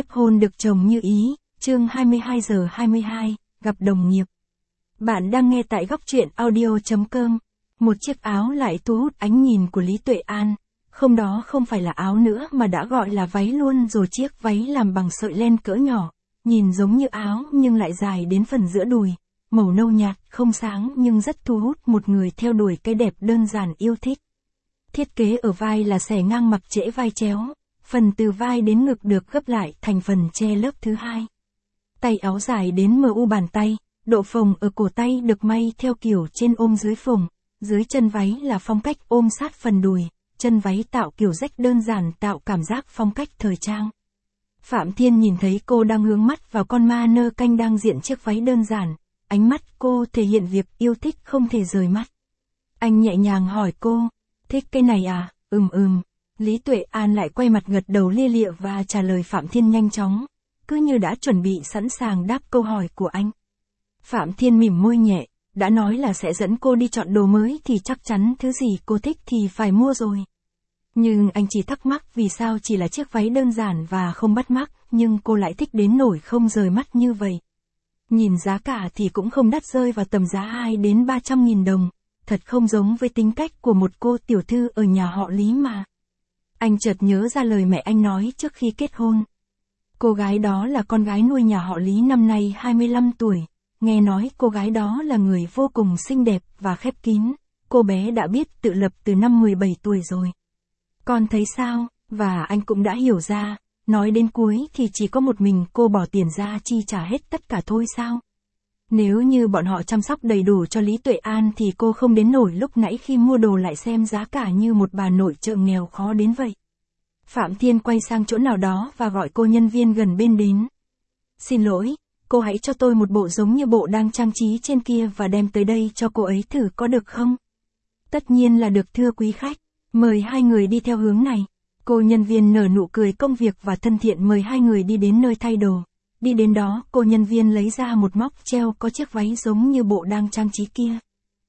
Kết hôn được chồng như ý, chương 22 giờ 22, gặp đồng nghiệp. Bạn đang nghe tại góc truyện audio.com. Một chiếc áo lại thu hút ánh nhìn của Lý Tuệ An. Không, đó không phải là áo nữa mà đã gọi là váy luôn rồi. Chiếc váy làm bằng sợi len cỡ nhỏ, nhìn giống như áo nhưng lại dài đến phần giữa đùi. Màu nâu nhạt, không sáng nhưng rất thu hút một người theo đuổi cái đẹp đơn giản yêu thích. Thiết kế ở vai là xẻ ngang mặc trễ vai chéo. Phần từ vai đến ngực được gấp lại thành phần che lớp thứ hai. Tay áo dài đến mu bàn tay, độ phồng ở cổ tay được may theo kiểu trên ôm dưới phồng, dưới chân váy là phong cách ôm sát phần đùi, chân váy tạo kiểu rách đơn giản tạo cảm giác phong cách thời trang. Phạm Thiên nhìn thấy cô đang hướng mắt vào con ma nơ canh đang diện chiếc váy đơn giản, ánh mắt cô thể hiện việc yêu thích không thể rời mắt. Anh nhẹ nhàng hỏi cô, thích cái này à? Lý Tuệ An lại quay mặt gật đầu lia lịa và trả lời Phạm Thiên nhanh chóng, cứ như đã chuẩn bị sẵn sàng đáp câu hỏi của anh. Phạm Thiên mỉm môi nhẹ, đã nói là sẽ dẫn cô đi chọn đồ mới thì chắc chắn thứ gì cô thích thì phải mua rồi. Nhưng anh chỉ thắc mắc vì sao chỉ là chiếc váy đơn giản và không bắt mắt, nhưng cô lại thích đến nỗi không rời mắt như vậy. Nhìn giá cả thì cũng không đắt, rơi vào tầm giá 2 đến 300.000 đồng, thật không giống với tính cách của một cô tiểu thư ở nhà họ Lý mà. Anh chợt nhớ ra lời mẹ anh nói trước khi kết hôn. Cô gái đó là con gái nuôi nhà họ Lý, năm nay 25 tuổi. Nghe nói cô gái đó là người vô cùng xinh đẹp và khép kín. Cô bé đã biết tự lập từ năm 17 tuổi rồi. Con thấy sao? Và anh cũng đã hiểu ra, nói đến cuối thì chỉ có một mình cô bỏ tiền ra chi trả hết tất cả thôi sao? Nếu như bọn họ chăm sóc đầy đủ cho Lý Tuệ An thì cô không đến nổi lúc nãy khi mua đồ lại xem giá cả như một bà nội chợ nghèo khó đến vậy. Phạm Thiên quay sang chỗ nào đó và gọi cô nhân viên gần bên đến. Xin lỗi, cô hãy cho tôi một bộ giống như bộ đang trang trí trên kia và đem tới đây cho cô ấy thử có được không? Tất nhiên là được thưa quý khách, mời hai người đi theo hướng này. Cô nhân viên nở nụ cười công việc và thân thiện mời hai người đi đến nơi thay đồ. Đi đến đó, cô nhân viên lấy ra một móc treo có chiếc váy giống như bộ đang trang trí kia.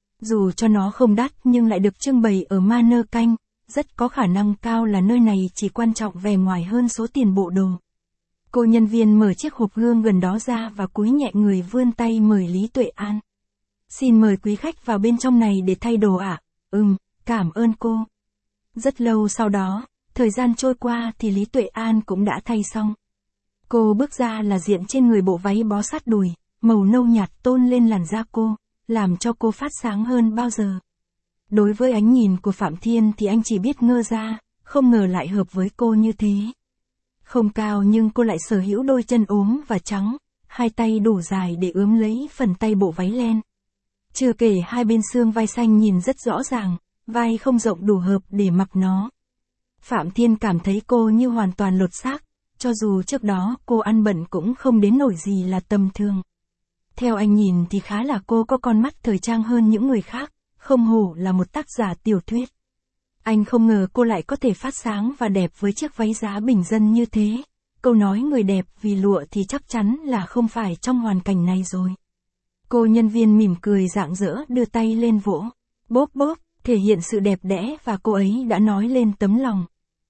Dù cho nó không đắt nhưng lại được trưng bày ở ma nơ canh, rất có khả năng cao là nơi này chỉ quan trọng vẻ ngoài hơn số tiền bộ đồ. Cô nhân viên mở chiếc hộp gương gần đó ra và cúi nhẹ người vươn tay mời Lý Tuệ An. Xin mời quý khách vào bên trong này để thay đồ ạ. Cảm ơn cô. Rất lâu sau đó, thời gian trôi qua thì Lý Tuệ An cũng đã thay xong. Cô bước ra là diện trên người bộ váy bó sát đùi, màu nâu nhạt tôn lên làn da cô, làm cho cô phát sáng hơn bao giờ. Đối với ánh nhìn của Phạm Thiên thì anh chỉ biết ngơ ra, không ngờ lại hợp với cô như thế. Không cao nhưng cô lại sở hữu đôi chân ốm và trắng, hai tay đủ dài để ướm lấy phần tay bộ váy len. Chưa kể hai bên xương vai xanh nhìn rất rõ ràng, vai không rộng đủ hợp để mặc nó. Phạm Thiên cảm thấy cô như hoàn toàn lột xác, cho dù trước đó cô ăn bận cũng không đến nổi gì là tầm thường. Theo anh nhìn thì khá là cô có con mắt thời trang hơn những người khác, không hổ là một tác giả tiểu thuyết. Anh không ngờ cô lại có thể phát sáng và đẹp với chiếc váy giá bình dân như thế. Câu nói người đẹp vì lụa thì chắc chắn là không phải trong hoàn cảnh này rồi. Cô nhân viên mỉm cười rạng rỡ đưa tay lên vỗ, bóp bóp, thể hiện sự đẹp đẽ và cô ấy đã nói lên tấm lòng.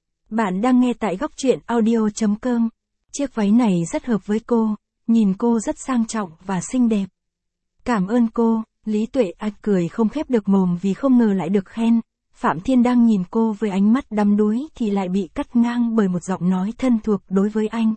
Bạn đang nghe tại góc truyện audio.com. Chiếc váy này rất hợp với cô, nhìn cô rất sang trọng và xinh đẹp. Cảm ơn cô, Lý Tuệ An cười không khép được mồm vì không ngờ lại được khen. Phạm Thiên đang nhìn cô với ánh mắt đắm đuối thì lại bị cắt ngang bởi một giọng nói thân thuộc đối với anh.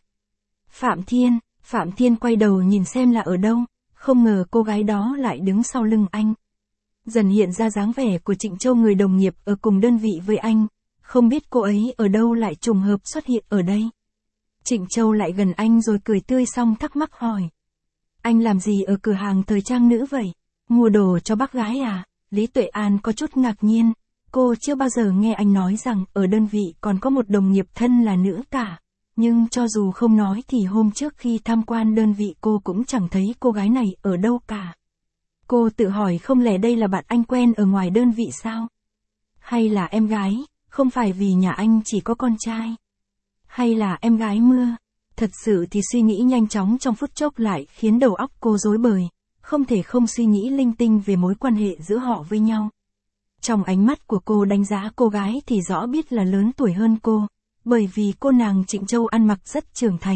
Phạm Thiên quay đầu nhìn xem là ở đâu, không ngờ cô gái đó lại đứng sau lưng anh. Dần hiện ra dáng vẻ của Trịnh Châu, người đồng nghiệp ở cùng đơn vị với anh. Không biết cô ấy ở đâu lại trùng hợp xuất hiện ở đây. Trịnh Châu lại gần anh rồi cười tươi xong thắc mắc hỏi. Anh làm gì ở cửa hàng thời trang nữ vậy? Mua đồ cho bác gái à? Lý Tuệ An có chút ngạc nhiên. Cô chưa bao giờ nghe anh nói rằng ở đơn vị còn có một đồng nghiệp thân là nữ cả. Nhưng cho dù không nói thì hôm trước khi tham quan đơn vị cô cũng chẳng thấy cô gái này ở đâu cả. Cô tự hỏi không lẽ đây là bạn anh quen ở ngoài đơn vị sao? Hay là em gái? Không phải vì nhà anh chỉ có con trai. Hay là em gái mưa? Thật sự thì suy nghĩ nhanh chóng trong phút chốc lại khiến đầu óc cô rối bời. Không thể không suy nghĩ linh tinh về mối quan hệ giữa họ với nhau. Trong ánh mắt của cô đánh giá cô gái thì rõ biết là lớn tuổi hơn cô. Bởi vì cô nàng Trịnh Châu ăn mặc rất trưởng thành,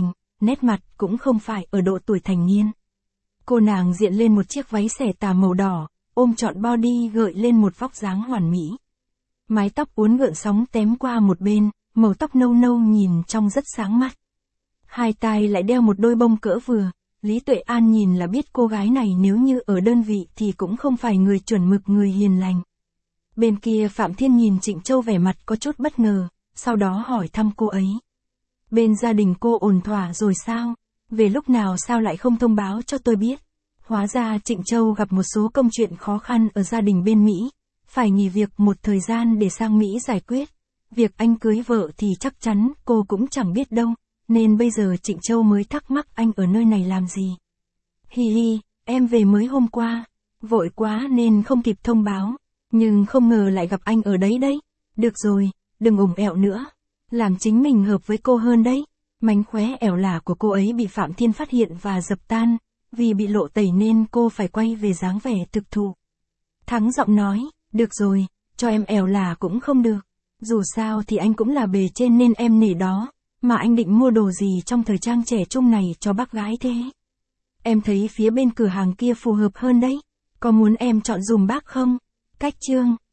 nét mặt cũng không phải ở độ tuổi thành niên. Cô nàng diện lên một chiếc váy xẻ tà màu đỏ, ôm trọn body gợi lên một vóc dáng hoàn mỹ. Mái tóc uốn gợn sóng tém qua một bên, màu tóc nâu nâu nhìn trông rất sáng mắt. Hai tai lại đeo một đôi bông cỡ vừa, Lý Tuệ An nhìn là biết cô gái này nếu như ở đơn vị thì cũng không phải người chuẩn mực người hiền lành. Bên kia Phạm Thiên nhìn Trịnh Châu vẻ mặt có chút bất ngờ, sau đó hỏi thăm cô ấy. Bên gia đình cô ổn thỏa rồi sao? Về lúc nào sao lại không thông báo cho tôi biết? Hóa ra Trịnh Châu gặp một số công chuyện khó khăn ở gia đình bên Mỹ, phải nghỉ việc một thời gian để sang Mỹ giải quyết. Việc anh cưới vợ thì chắc chắn cô cũng chẳng biết đâu, nên bây giờ Trịnh Châu mới thắc mắc anh ở nơi này làm gì. Hi hi, em về mới hôm qua, vội quá nên không kịp thông báo, nhưng không ngờ lại gặp anh ở đấy đấy. Được rồi, đừng ủng ẹo nữa, làm chính mình hợp với cô hơn đấy. Mánh khóe ẻo lả của cô ấy bị Phạm Thiên phát hiện và dập tan, vì bị lộ tẩy nên cô phải quay về dáng vẻ thực thụ. Thắng giọng nói, được rồi, cho em ẻo lả cũng không được. Dù sao thì anh cũng là bề trên nên em nể đó, mà anh định mua đồ gì trong thời trang trẻ trung này cho bác gái thế? Em thấy phía bên cửa hàng kia phù hợp hơn đấy, có muốn em chọn dùm bác không? Cách chương